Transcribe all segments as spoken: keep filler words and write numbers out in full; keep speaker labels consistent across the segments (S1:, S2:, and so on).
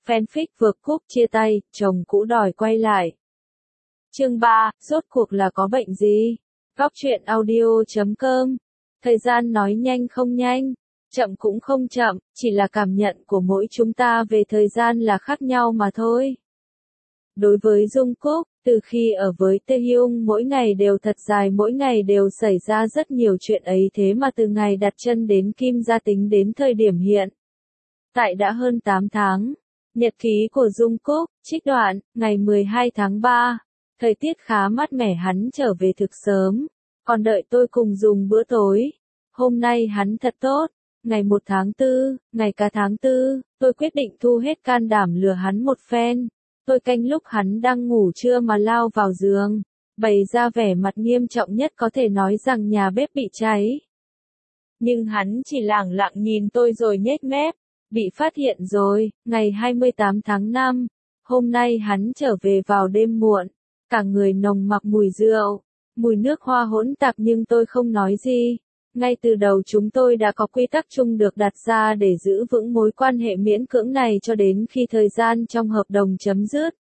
S1: Fanfic vượt cúp chia tay, chồng cũ đòi quay lại. Chương ba, rốt cuộc là có bệnh gì? Góc truyện audio chấm com. Thời gian nói nhanh không nhanh, chậm cũng không chậm, chỉ là cảm nhận của mỗi chúng ta về thời gian là khác nhau mà thôi. Đối với Jungkook, từ khi ở với Taehyung mỗi ngày đều thật dài, mỗi ngày đều xảy ra rất nhiều chuyện ấy, thế mà từ ngày đặt chân đến Kim Gia tính đến thời điểm hiện tại đã hơn tám tháng. Nhật ký của Jungkook, trích đoạn, ngày mười hai tháng ba. Thời tiết khá mát mẻ, hắn trở về thực sớm, còn đợi tôi cùng dùng bữa tối. Hôm nay hắn thật tốt. Ngày một tháng tư, ngày cả tháng tư, tôi quyết định thu hết can đảm lừa hắn một phen. Tôi canh lúc hắn đang ngủ trưa mà lao vào giường, bày ra vẻ mặt nghiêm trọng nhất có thể, nói rằng nhà bếp bị cháy. Nhưng hắn chỉ lẳng lặng nhìn tôi rồi nhếch mép. Bị phát hiện rồi. Ngày hai mươi tám tháng năm, hôm nay hắn trở về vào đêm muộn, cả người nồng mặc mùi rượu, mùi nước hoa hỗn tạp, nhưng tôi không nói gì. Ngay từ đầu chúng tôi đã có quy tắc chung được đặt ra để giữ vững mối quan hệ miễn cưỡng này cho đến khi thời gian trong hợp đồng chấm dứt.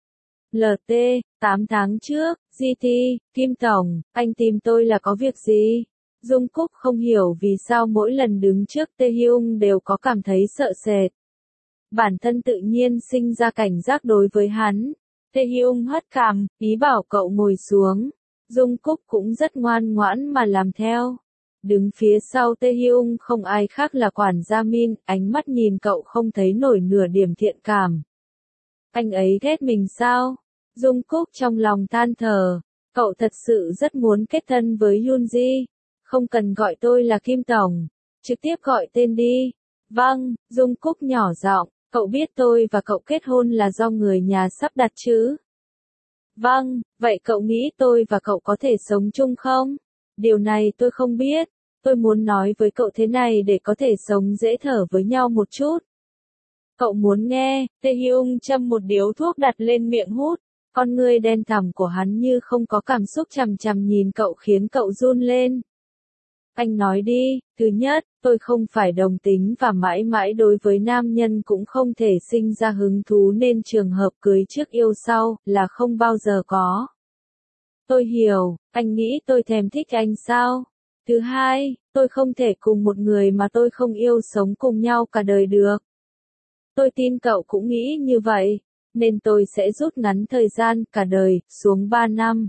S1: lờ tê, tám tháng trước, giê tê, Kim Tổng, anh tìm tôi là có việc gì? Jungkook không hiểu vì sao mỗi lần đứng trước Taehyung đều có cảm thấy sợ sệt. Bản thân tự nhiên sinh ra cảnh giác đối với hắn. Taehyung hất cằm, ý bảo cậu ngồi xuống. Jungkook cũng rất ngoan ngoãn mà làm theo. Đứng phía sau Taehyung không ai khác là quản gia Min, ánh mắt nhìn cậu không thấy nổi nửa điểm thiện cảm. Anh ấy ghét mình sao? Jungkook trong lòng than thở. Cậu thật sự rất muốn kết thân với Yoonji. Không cần gọi tôi là Kim Tổng, trực tiếp gọi tên đi. Vâng, Jungkook nhỏ giọng, cậu biết tôi và cậu kết hôn là do người nhà sắp đặt chứ? Vâng, vậy cậu nghĩ tôi và cậu có thể sống chung không? Điều này tôi không biết, tôi muốn nói với cậu thế này để có thể sống dễ thở với nhau một chút. Cậu muốn nghe? Taehyung châm một điếu thuốc đặt lên miệng hút, con ngươi đen thẳm của hắn như không có cảm xúc chằm chằm nhìn cậu khiến cậu run lên. Anh nói đi. Thứ nhất, tôi không phải đồng tính và mãi mãi đối với nam nhân cũng không thể sinh ra hứng thú, nên trường hợp cưới trước yêu sau là không bao giờ có. Tôi hiểu, anh nghĩ tôi thèm thích anh sao? Thứ hai, tôi không thể cùng một người mà tôi không yêu sống cùng nhau cả đời được. Tôi tin cậu cũng nghĩ như vậy, nên tôi sẽ rút ngắn thời gian cả đời xuống ba năm.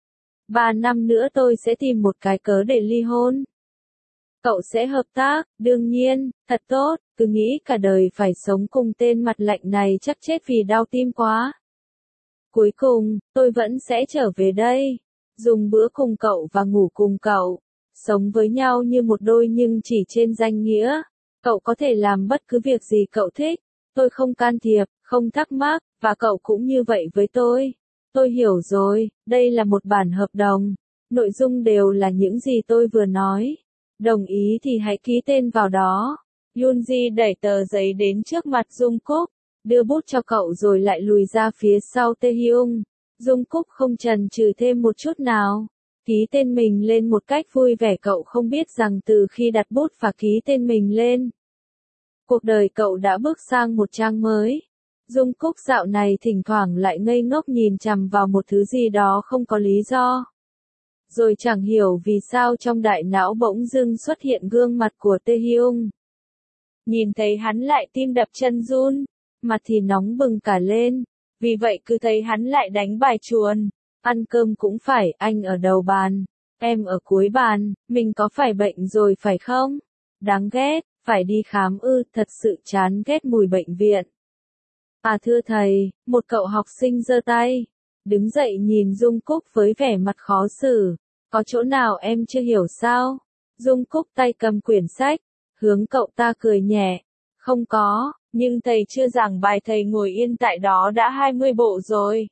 S1: Ba năm nữa tôi sẽ tìm một cái cớ để ly hôn. Cậu sẽ hợp tác, đương nhiên, thật tốt, cứ nghĩ cả đời phải sống cùng tên mặt lạnh này chắc chết vì đau tim quá. Cuối cùng, tôi vẫn sẽ trở về đây, dùng bữa cùng cậu và ngủ cùng cậu, sống với nhau như một đôi nhưng chỉ trên danh nghĩa. Cậu có thể làm bất cứ việc gì cậu thích, tôi không can thiệp, không thắc mắc, và cậu cũng như vậy với tôi. Tôi hiểu rồi, đây là một bản hợp đồng, nội dung đều là những gì tôi vừa nói. Đồng ý thì hãy ký tên vào đó. Yoonji đẩy tờ giấy đến trước mặt Jungkook, đưa bút cho cậu rồi lại lùi ra phía sau Taehyung. Jungkook không chần chừ thêm một chút nào, ký tên mình lên một cách vui vẻ. Cậu không biết rằng từ khi đặt bút và ký tên mình lên, cuộc đời cậu đã bước sang một trang mới. Jungkook dạo này thỉnh thoảng lại ngây ngốc nhìn chằm vào một thứ gì đó không có lý do. Rồi chẳng hiểu vì sao trong đại não bỗng dưng xuất hiện gương mặt của Taehyung. Nhìn thấy hắn lại tim đập chân run, mặt thì nóng bừng cả lên, vì vậy cứ thấy hắn lại đánh bài chuồn. Ăn cơm cũng phải, anh ở đầu bàn, em ở cuối bàn, mình có phải bệnh rồi phải không? Đáng ghét, phải đi khám ư, thật sự chán ghét mùi bệnh viện. À thưa thầy, một cậu học sinh giơ tay, đứng dậy nhìn Jungkook với vẻ mặt khó xử. Có chỗ nào em chưa hiểu sao? Jungkook tay cầm quyển sách, hướng cậu ta cười nhẹ. Không có, nhưng thầy chưa giảng bài, thầy ngồi yên tại đó đã hai mươi bộ rồi.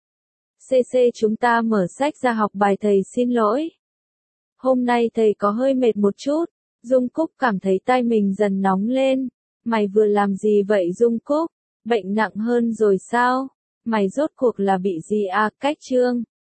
S1: xê xê chúng ta mở sách ra học bài, thầy xin lỗi. Hôm nay thầy có hơi mệt một chút. Jungkook cảm thấy tay mình dần nóng lên. Mày vừa làm gì vậy Jungkook? Bệnh nặng hơn rồi sao? Mày rốt cuộc là bị gì à? Cách chương